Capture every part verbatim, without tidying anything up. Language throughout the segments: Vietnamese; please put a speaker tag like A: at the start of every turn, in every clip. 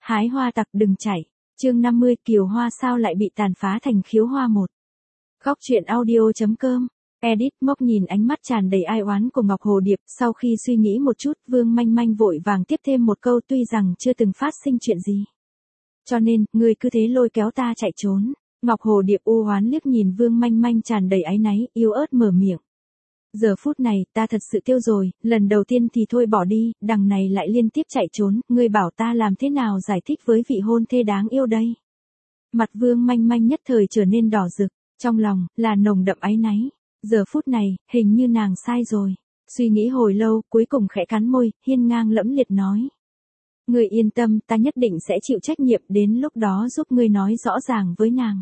A: Hái hoa tặc đừng chạy. Chương năm mươi Kiều Hoa sao lại bị tàn phá thành khiếu hoa một. Góc truyện audio chấm com. Edit Mốc nhìn ánh mắt tràn đầy ai oán của Ngọc Hồ Điệp, sau khi suy nghĩ một chút, Vương Manh Manh vội vàng tiếp thêm một câu, tuy rằng chưa từng phát sinh chuyện gì. Cho nên, ngươi cứ thế lôi kéo ta chạy trốn. Ngọc Hồ Điệp u oán liếc nhìn Vương Manh Manh tràn đầy áy náy, yếu ớt mở miệng. Giờ phút này, ta thật sự tiêu rồi, lần đầu tiên thì thôi bỏ đi, đằng này lại liên tiếp chạy trốn, ngươi bảo ta làm thế nào giải thích với vị hôn thê đáng yêu đây. Mặt Vương Manh Manh nhất thời trở nên đỏ rực, trong lòng, là nồng đậm áy náy. Giờ phút này, hình như nàng sai rồi. Suy nghĩ hồi lâu, cuối cùng khẽ cắn môi, hiên ngang lẫm liệt nói. Ngươi yên tâm, ta nhất định sẽ chịu trách nhiệm, đến lúc đó giúp ngươi nói rõ ràng với nàng.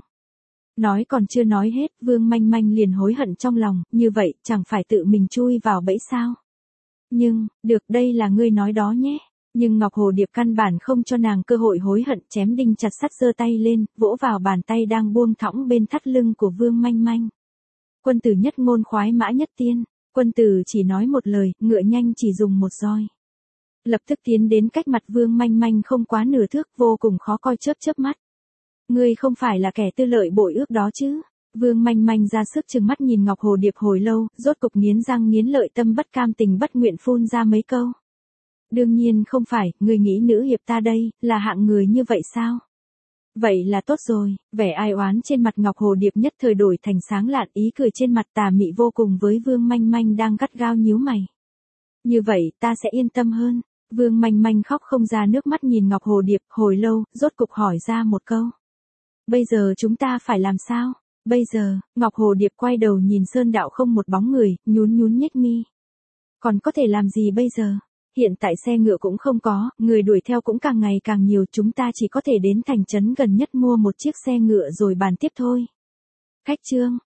A: Nói còn chưa nói hết, Vương Manh Manh liền hối hận trong lòng, như vậy, chẳng phải tự mình chui vào bẫy sao. Nhưng, được, đây là ngươi nói đó nhé. Nhưng Ngọc Hồ Điệp căn bản không cho nàng cơ hội hối hận, chém đinh chặt sắt giơ tay lên, vỗ vào bàn tay đang buông thõng bên thắt lưng của Vương Manh Manh. Quân tử nhất ngôn khoái mã nhất tiên, quân tử chỉ nói một lời, ngựa nhanh chỉ dùng một roi. Lập tức tiến đến cách mặt Vương Manh Manh không quá nửa thước, vô cùng khó coi, chớp chớp mắt. Ngươi không phải là kẻ tư lợi bội ước đó chứ? Vương Manh Manh ra sức trừng mắt nhìn Ngọc Hồ Điệp hồi lâu, rốt cục nghiến răng nghiến lợi, tâm bất cam tình bất nguyện phun ra mấy câu. Đương nhiên không phải, ngươi nghĩ nữ hiệp ta đây, là hạng người như vậy sao? Vậy là tốt rồi, vẻ ai oán trên mặt Ngọc Hồ Điệp nhất thời đổi thành sáng lạn, ý cười trên mặt tà mị vô cùng với Vương Manh Manh đang gắt gao nhíu mày. Như vậy, ta sẽ yên tâm hơn. Vương Manh Manh khóc không ra nước mắt nhìn Ngọc Hồ Điệp, hồi lâu, rốt cục hỏi ra một câu. Bây giờ chúng ta phải làm sao? Bây giờ, Ngọc Hồ Điệp quay đầu nhìn Sơn Đạo không một bóng người, nhún nhún nhếch mi. Còn có thể làm gì bây giờ? Hiện tại xe ngựa cũng không có, người đuổi theo cũng càng ngày càng nhiều, chúng ta chỉ có thể đến thành trấn gần nhất mua một chiếc xe ngựa rồi bàn tiếp thôi. Khách trương,